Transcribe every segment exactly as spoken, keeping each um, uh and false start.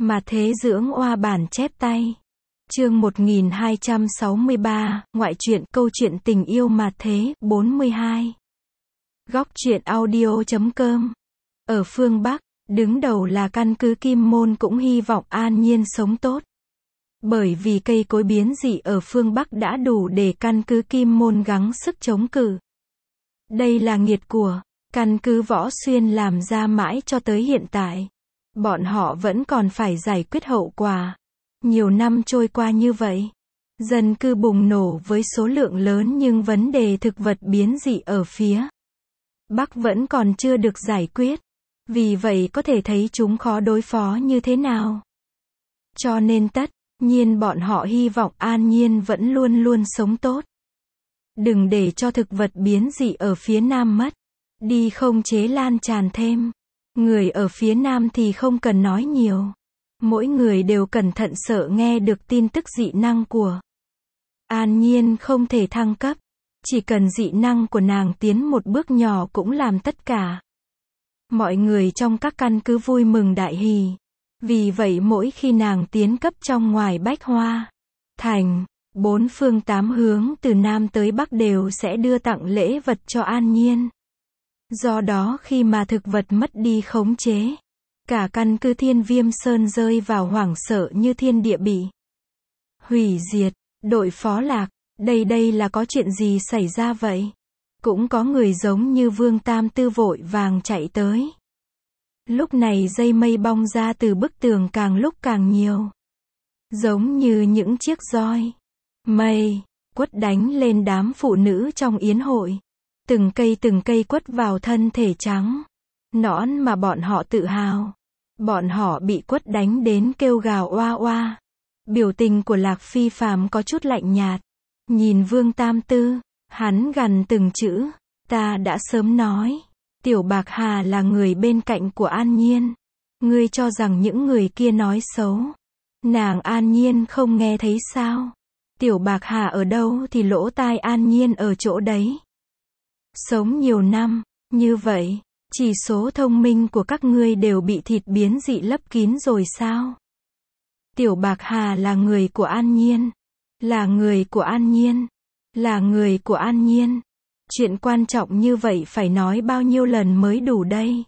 Mà thế dưỡng oa bản chép tay. Chương một nghìn hai trăm sáu mươi ba, ngoại truyện câu chuyện tình yêu mà thế, bốn mươi hai. Góc truyện audio chấm com. Ở phương Bắc, đứng đầu là căn cứ Kim Môn cũng hy vọng an nhiên sống tốt. Bởi vì cây cối biến dị ở phương Bắc đã đủ để căn cứ Kim Môn gắng sức chống cự. Đây là nghiệt của căn cứ Võ Xuyên làm ra mãi cho tới hiện tại. Bọn họ vẫn còn phải giải quyết hậu quả. Nhiều năm trôi qua như vậy, dân cư bùng nổ với số lượng lớn nhưng vấn đề thực vật biến dị ở phía Bắc vẫn còn chưa được giải quyết. Vì vậy có thể thấy chúng khó đối phó như thế nào. Cho nên tất nhiên bọn họ hy vọng an nhiên vẫn luôn luôn sống tốt. Đừng để cho thực vật biến dị ở phía Nam mất đi không chế lan tràn thêm. Người ở phía Nam thì không cần nói nhiều. Mỗi người đều cẩn thận sợ nghe được tin tức dị năng của an nhiên không thể thăng cấp. Chỉ cần dị năng của nàng tiến một bước nhỏ cũng làm tất cả mọi người trong các căn cứ vui mừng đại hỉ. Vì vậy mỗi khi nàng tiến cấp trong ngoài Bách Hoa Thành, bốn phương tám hướng từ Nam tới Bắc đều sẽ đưa tặng lễ vật cho an nhiên. Do đó khi mà thực vật mất đi khống chế, cả căn cứ Thiên Viêm Sơn rơi vào hoảng sợ như thiên địa bị hủy diệt. Đội phó Lạc, đây đây là có chuyện gì xảy ra vậy? Cũng có người giống như Vương Tam Tư vội vàng chạy tới. Lúc này dây mây bong ra từ bức tường càng lúc càng nhiều. Giống như những chiếc roi mây quất đánh lên đám phụ nữ trong yến hội. Từng cây từng cây quất vào thân thể trắng nõn mà bọn họ tự hào. Bọn họ bị quất đánh đến kêu gào oa oa. Biểu tình của Lạc Phi Phàm có chút lạnh nhạt. Nhìn Vương Tam Tư, hắn gằn từng chữ. Ta đã sớm nói, Tiểu Bạc Hà là người bên cạnh của An Nhiên. Ngươi cho rằng những người kia nói xấu nàng An Nhiên không nghe thấy sao? Tiểu Bạc Hà ở đâu thì lỗ tai An Nhiên ở chỗ đấy. Sống nhiều năm như vậy, chỉ số thông minh của các ngươi đều bị thịt biến dị lấp kín rồi sao? Tiểu Bạc Hà là người của An Nhiên, là người của An Nhiên, là người của An Nhiên. Chuyện quan trọng như vậy phải nói bao nhiêu lần mới đủ đây?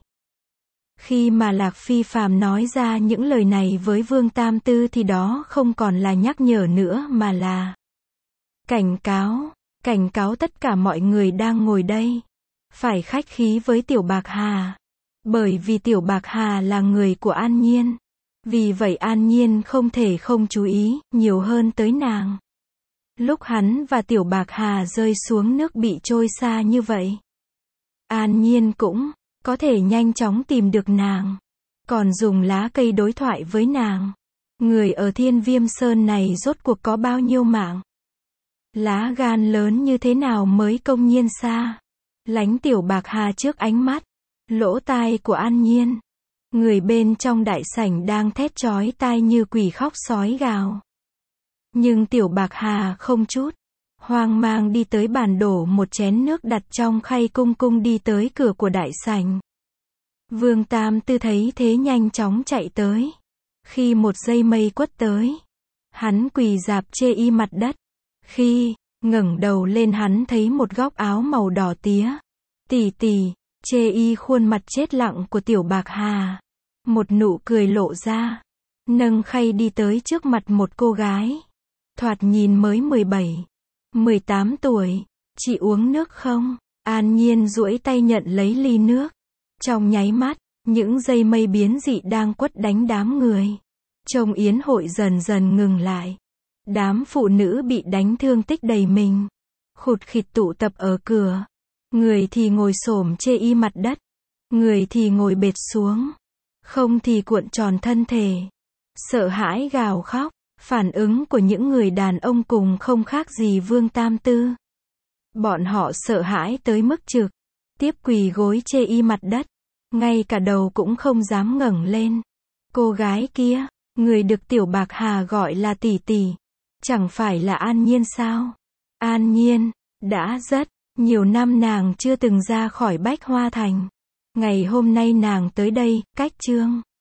Khi mà Lạc Phi Phàm nói ra những lời này với Vương Tam Tư thì đó không còn là nhắc nhở nữa mà là cảnh cáo, cảnh cáo tất cả mọi người đang ngồi đây. Phải khách khí với Tiểu Bạc Hà. Bởi vì Tiểu Bạc Hà là người của An Nhiên. Vì vậy An Nhiên không thể không chú ý nhiều hơn tới nàng. Lúc hắn và Tiểu Bạc Hà rơi xuống nước bị trôi xa như vậy, An Nhiên cũng có thể nhanh chóng tìm được nàng. Còn dùng lá cây đối thoại với nàng. Người ở Thiên Viêm Sơn này rốt cuộc có bao nhiêu mạng? Lá gan lớn như thế nào mới công nhiên xa lánh Tiểu Bạc Hà trước ánh mắt, lỗ tai của An Nhiên. Người bên trong đại sảnh đang thét chói tai như quỷ khóc sói gào. Nhưng Tiểu Bạc Hà không chút hoang mang đi tới bàn đổ một chén nước đặt trong khay cung cung đi tới cửa của đại sảnh. Vương Tam Tư thấy thế nhanh chóng chạy tới. Khi một dây mây quất tới, hắn quỳ rạp chê y mặt đất. Khi ngẩng đầu lên hắn thấy một góc áo màu đỏ tía. Tỉ tỉ, chê y khuôn mặt chết lặng của Tiểu Bạc Hà. Một nụ cười lộ ra. Nâng khay đi tới trước mặt một cô gái. Thoạt nhìn mới mười bảy, mười tám tuổi. Chị uống nước không? An Nhiên duỗi tay nhận lấy ly nước. Trong nháy mắt, những dây mây biến dị đang quất đánh đám người. Trông yến hội dần dần ngừng lại. Đám phụ nữ bị đánh thương tích đầy mình. Khụt khịt tụ tập ở cửa. Người thì ngồi xổm chê y mặt đất. Người thì ngồi bệt xuống. Không thì cuộn tròn thân thể. Sợ hãi gào khóc. Phản ứng của những người đàn ông cùng không khác gì Vương Tam Tư. Bọn họ sợ hãi tới mức trực tiếp quỳ gối chê y mặt đất. Ngay cả đầu cũng không dám ngẩng lên. Cô gái kia, người được Tiểu Bạc Hà gọi là tỷ tỷ, chẳng phải là An Nhiên sao? An Nhiên, đã rất nhiều năm nàng chưa từng ra khỏi Bách Hoa Thành. Ngày hôm nay nàng tới đây, cách Trương